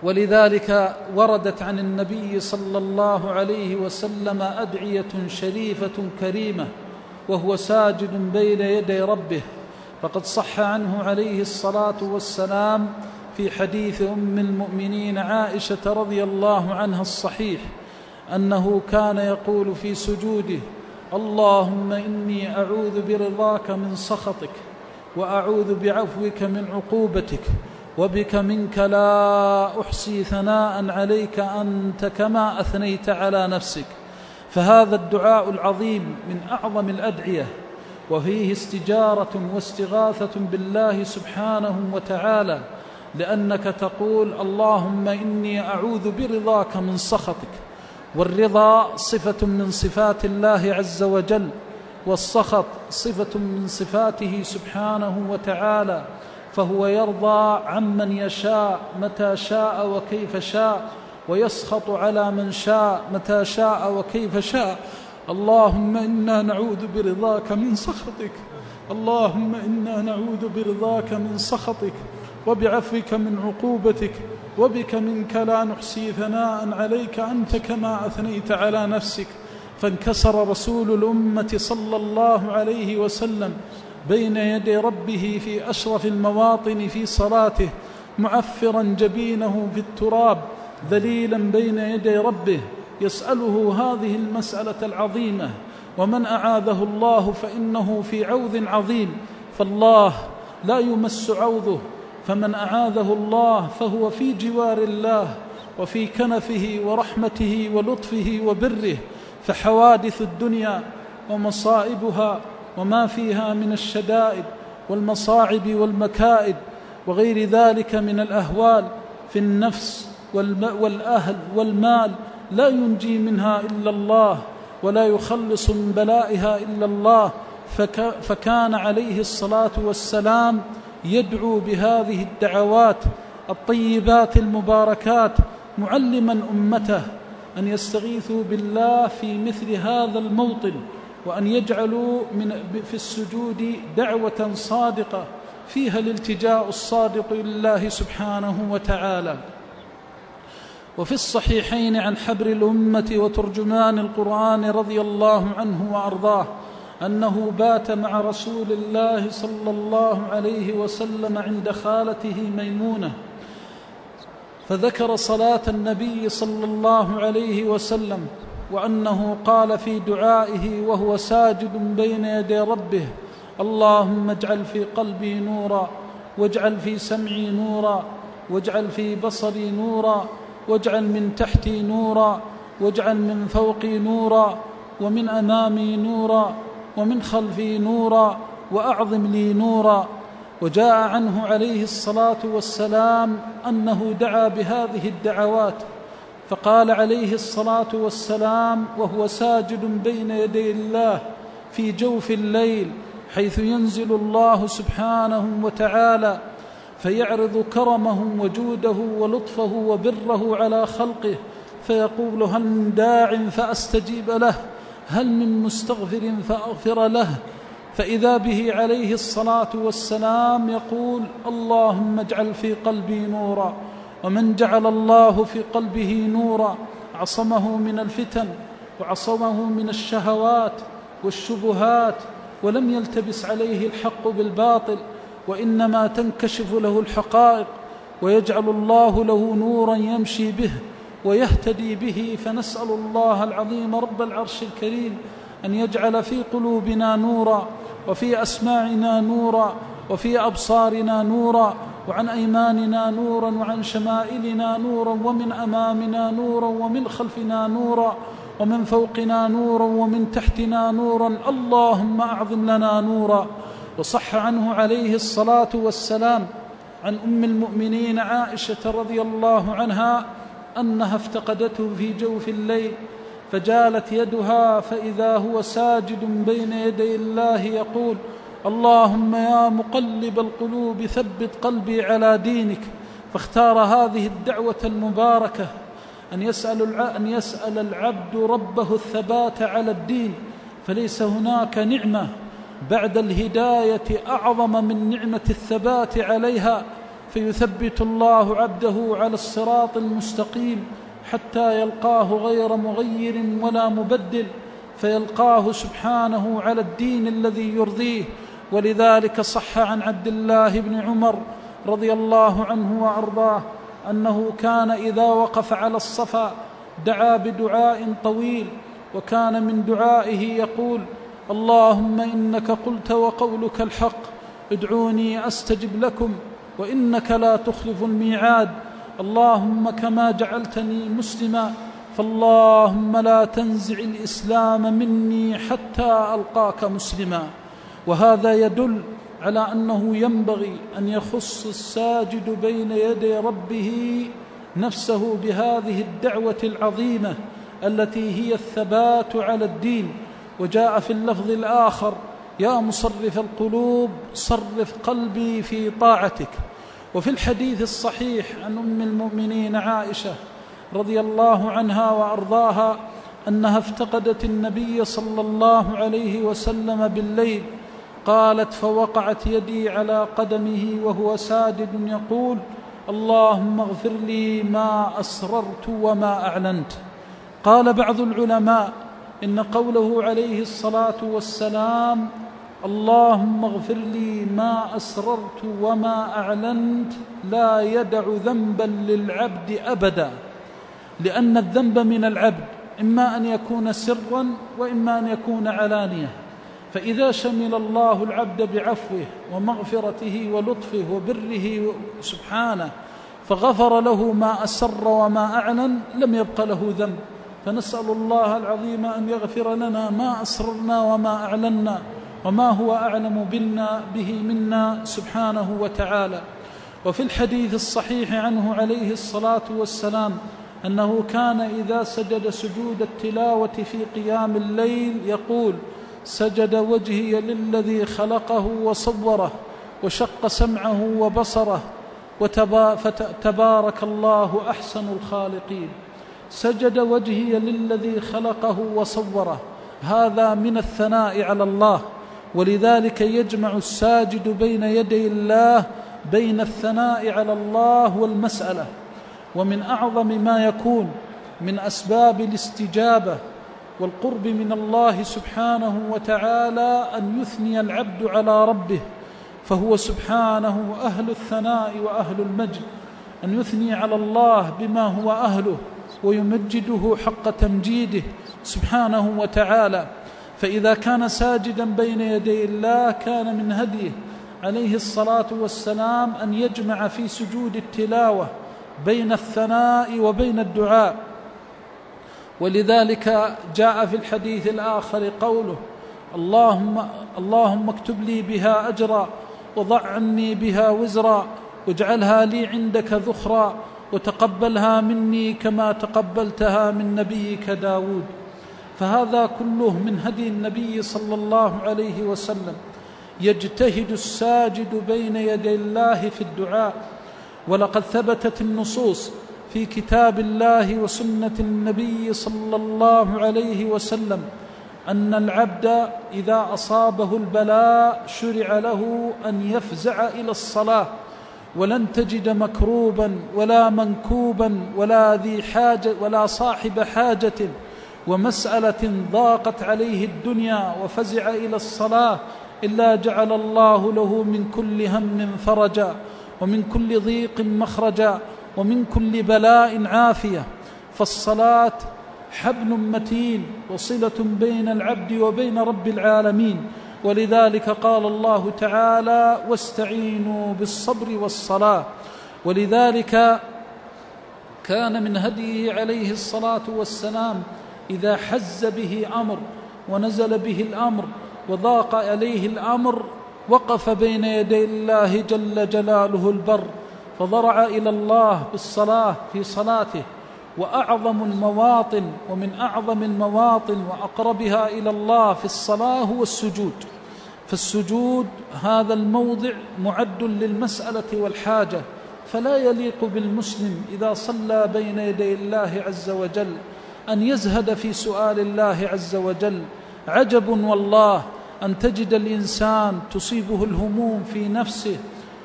ولذلك وردت عن النبي صلى الله عليه وسلم أدعية شريفة كريمة وهو ساجد بين يدي ربه، فقد صح عنه عليه الصلاة والسلام في حديث أم المؤمنين عائشة رضي الله عنها الصحيح أنه كان يقول في سجوده: اللهم إني أعوذ برضاك من سخطك، وأعوذ بعفوك من عقوبتك، وبك منك لا أحصي ثناء عليك أنت كما أثنيت على نفسك. فهذا الدعاء العظيم من أعظم الأدعية، وفيه استجارة واستغاثة بالله سبحانه وتعالى، لأنك تقول: اللهم إني أعوذ برضاك من سخطك. والرضا صفة من صفات الله عز وجل، والسخط صفة من صفاته سبحانه وتعالى، فهو يرضى عمن يشاء متى شاء وكيف شاء، ويسخط على من شاء متى شاء وكيف شاء. اللهم إنا نعوذ برضاك من سخطك، اللهم إنا نعوذ برضاك من سخطك، وبعفوك من عقوبتك، وبك منك لا نحصي ثناء عليك أنت كما أثنيت على نفسك. فانكسر رسول الأمة صلى الله عليه وسلم بين يدي ربه في أشرف المواطن في صلاته، معفرا جبينه في التراب، ذليلا بين يدي ربه، يسأله هذه المسألة العظيمة. ومن أعاذه الله فإنه في عوذ عظيم، فالله لا يمس عوذه، فمن أعاذه الله فهو في جوار الله وفي كنفه ورحمته ولطفه وبره. فحوادث الدنيا ومصائبها وما فيها من الشدائد والمصاعب والمكائد وغير ذلك من الأهوال في النفس والأهل والمال لا ينجي منها إلا الله، ولا يخلص من بلائها إلا الله. فكان عليه الصلاة والسلام يدعو بهذه الدعوات الطيبات المباركات، معلما أمته أن يستغيثوا بالله في مثل هذا الموطن، وأن يجعلوا في السجود دعوة صادقة فيها الالتجاء الصادق لله سبحانه وتعالى. وفي الصحيحين عن حبر الأمة وترجمان القرآن رضي الله عنه وأرضاه أنه بات مع رسول الله صلى الله عليه وسلم عند خالته ميمونة، فذكر صلاة النبي صلى الله عليه وسلم، وأنه قال في دعائه وهو ساجد بين يدي ربه: اللهم اجعل في قلبي نورا، واجعل في سمعي نورا، واجعل في بصري نورا، واجعل من تحتي نورا، واجعل من فوقي نورا، ومن أمامي نورا، ومن خلفي نورا، وأعظم لي نورا. وجاء عنه عليه الصلاة والسلام أنه دعا بهذه الدعوات، فقال عليه الصلاة والسلام وهو ساجد بين يدي الله في جوف الليل، حيث ينزل الله سبحانه وتعالى فيعرض كرمه وجوده ولطفه وبره على خلقه، فيقول: هل من داع فأستجيب له، هل من مستغفر فأغفر له. فإذا به عليه الصلاة والسلام يقول: اللهم اجعل في قلبي نورا. ومن جعل الله في قلبه نورا عصمه من الفتن، وعصمه من الشهوات والشبهات، ولم يلتبس عليه الحق بالباطل، وإنما تنكشف له الحقائق، ويجعل الله له نورا يمشي به ويهتدي به. فنسأل الله العظيم رب العرش الكريم أن يجعل في قلوبنا نورا، وفي أسماعنا نورا، وفي أبصارنا نورا، وعن أيماننا نورا، وعن شمائلنا نورا، ومن أمامنا نورا، ومن خلفنا نورا، ومن فوقنا نورا، ومن تحتنا نورا. اللهم أعظم لنا نورا. وصح عنه عليه الصلاة والسلام عن أم المؤمنين عائشة رضي الله عنها أنها افتقدته في جوف الليل، فجالت يدها فإذا هو ساجد بين يدي الله يقول: اللهم يا مقلب القلوب ثبت قلبي على دينك. فاختار هذه الدعوة المباركة أن يسأل العبد ربه الثبات على الدين، فليس هناك نعمة بعد الهداية أعظم من نعمة الثبات عليها. فيثبت الله عبده على الصراط المستقيم حتى يلقاه غير مغير ولا مبدل، فيلقاه سبحانه على الدين الذي يرضيه. ولذلك صح عن عبد الله بن عمر رضي الله عنه وأرضاه أنه كان إذا وقف على الصفا دعا بدعاء طويل، وكان من دعائه يقول: اللهم إنك قلت وقولك الحق، ادعوني أستجب لكم وإنك لا تخلف الميعاد، اللهم كما جعلتني مسلما فاللهم لا تنزع الإسلام مني حتى ألقاك مسلما. وهذا يدل على أنه ينبغي أن يخص الساجد بين يدي ربه نفسه بهذه الدعوة العظيمة التي هي الثبات على الدين. وجاء في اللفظ الآخر: يا مصرف القلوب صرف قلبي في طاعتك. وفي الحديث الصحيح عن أم المؤمنين عائشة رضي الله عنها وأرضاها أنها افتقدت النبي صلى الله عليه وسلم بالليل، قالت: فوقعت يدي على قدمه وهو ساجد يقول: اللهم اغفر لي ما أسررت وما أعلنت. قال بعض العلماء إن قوله عليه الصلاة والسلام: اللهم اغفر لي ما أسررت وما أعلنت، لا يدع ذنبا للعبد أبدا، لأن الذنب من العبد إما أن يكون سرا وإما أن يكون علانية. فإذا شمل الله العبد بعفوه ومغفرته ولطفه وبره سبحانه فغفر له ما أسر وما أعلن، لم يبق له ذنب. فنسأل الله العظيم أن يغفر لنا ما أسررنا وما أعلنا وما هو أعلم به منا سبحانه وتعالى. وفي الحديث الصحيح عنه عليه الصلاة والسلام أنه كان إذا سجد سجود التلاوة في قيام الليل يقول: سجد وجهي للذي خلقه وصوره وشق سمعه وبصره فتبارك الله أحسن الخالقين. سجد وجهي للذي خلقه وصوره، هذا من الثناء على الله. ولذلك يجمع الساجد بين يدي الله بين الثناء على الله والمسألة. ومن أعظم ما يكون من أسباب الاستجابة والقرب من الله سبحانه وتعالى أن يثني العبد على ربه، فهو سبحانه أهل الثناء وأهل المجد، أن يثني على الله بما هو أهله ويمجده حق تمجيده سبحانه وتعالى. فإذا كان ساجدا بين يدي الله كان من هديه عليه الصلاة والسلام أن يجمع في سجود التلاوة بين الثناء وبين الدعاء. ولذلك جاء في الحديث الآخر قوله: اللهم اكتب لي بها أجرا وضع عني بها وزرا واجعلها لي عندك ذخرا وتقبلها مني كما تقبلتها من نبيك داود. فهذا كله من هدي النبي صلى الله عليه وسلم. يجتهد الساجد بين يدي الله في الدعاء. ولقد ثبتت النصوص في كتاب الله وسنة النبي صلى الله عليه وسلم أن العبد إذا أصابه البلاء شرع له أن يفزع إلى الصلاة، ولن تجد مكروبا ولا منكوبا ولا ذي حاجة ولا صاحب حاجة ومسألة ضاقت عليه الدنيا وفزع إلى الصلاة إلا جعل الله له من كل هم فرجا ومن كل ضيق مخرجا ومن كل بلاء عافية. فالصلاة حبل متين وصلة بين العبد وبين رب العالمين. ولذلك قال الله تعالى: واستعينوا بالصبر والصلاة. ولذلك كان من هديه عليه الصلاة والسلام إذا حز به أمر ونزل به الأمر وضاق عليه الأمر وقف بين يدي الله جل جلاله البر، فضرع إلى الله بالصلاة في صلاته. وأعظم المواطن ومن أعظم المواطن وأقربها إلى الله في الصلاة هو السجود. فالسجود هذا الموضع معد للمسألة والحاجة، فلا يليق بالمسلم إذا صلى بين يدي الله عز وجل أن يزهد في سؤال الله عز وجل. عجب والله أن تجد الإنسان تصيبه الهموم في نفسه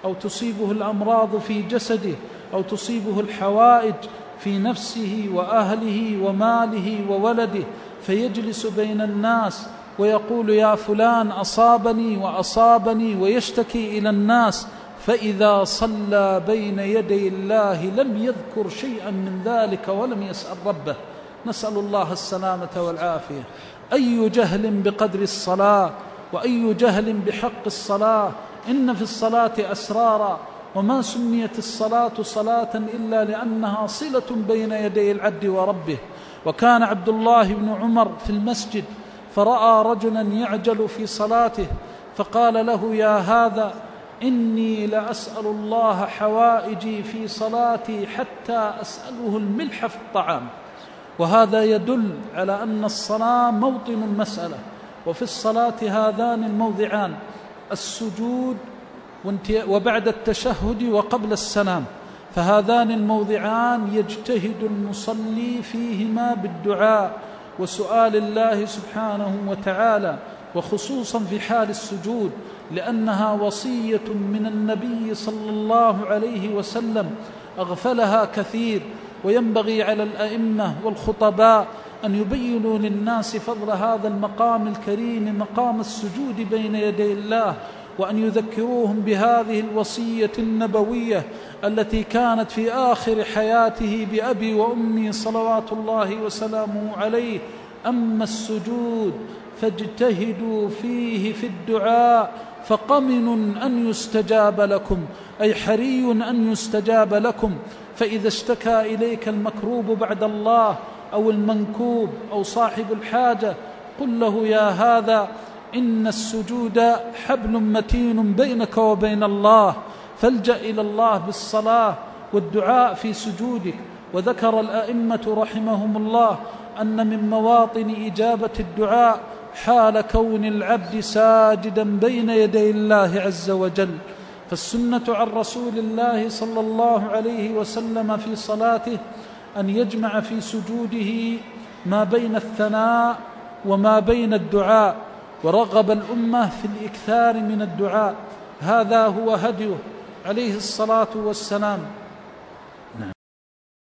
أو تصيبه الأمراض في جسده أو تصيبه الحوائج في نفسه وأهله وماله وولده، فيجلس بين الناس ويقول يا فلان أصابني وأصابني ويشتكي إلى الناس، فإذا صلى بين يدي الله لم يذكر شيئا من ذلك ولم يسأل ربه. نسأل الله السلامة والعافية. أي جهل بقدر الصلاة، وأي جهل بحق الصلاة. إن في الصلاة أسرارا، وما سميت الصلاة صلاة إلا لأنها صلة بين يدي العبد وربه. وكان عبد الله بن عمر في المسجد فرأى رجلا يعجل في صلاته، فقال له يا هذا إني لأسأل الله حوائجي في صلاتي حتى أسأله الملح في الطعام. وهذا يدل على أن الصلاة موطن المسألة. وفي الصلاة هذان الموضعان: السجود وبعد التشهد وقبل السلام، فهذان الموضعان يجتهد المصلي فيهما بالدعاء وسؤال الله سبحانه وتعالى، وخصوصا في حال السجود، لأنها وصية من النبي صلى الله عليه وسلم أغفلها كثير. وينبغي على الأئمة والخطباء أن يبينوا للناس فضل هذا المقام الكريم، مقام السجود بين يدي الله، وأن يذكروهم بهذه الوصية النبوية التي كانت في آخر حياته بأبي وأمي صلوات الله وسلامه عليه: أما السجود فاجتهدوا فيه في الدعاء فقمن أن يستجاب لكم، أي حري أن يستجاب لكم. فإذا اشتكى إليك المكروب بعد الله أو المنكوب أو صاحب الحاجة، قل له يا هذا إن السجود حبل متين بينك وبين الله، فالجأ إلى الله بالصلاة والدعاء في سجودك. وذكر الأئمة رحمهم الله أن من مواطن إجابة الدعاء حال كون العبد ساجدا بين يدي الله عز وجل. فالسنة عن رسول الله صلى الله عليه وسلم في صلاته أن يجمع في سجوده ما بين الثناء وما بين الدعاء، ورغب الأمة في الإكثار من الدعاء. هذا هو هديه عليه الصلاة والسلام.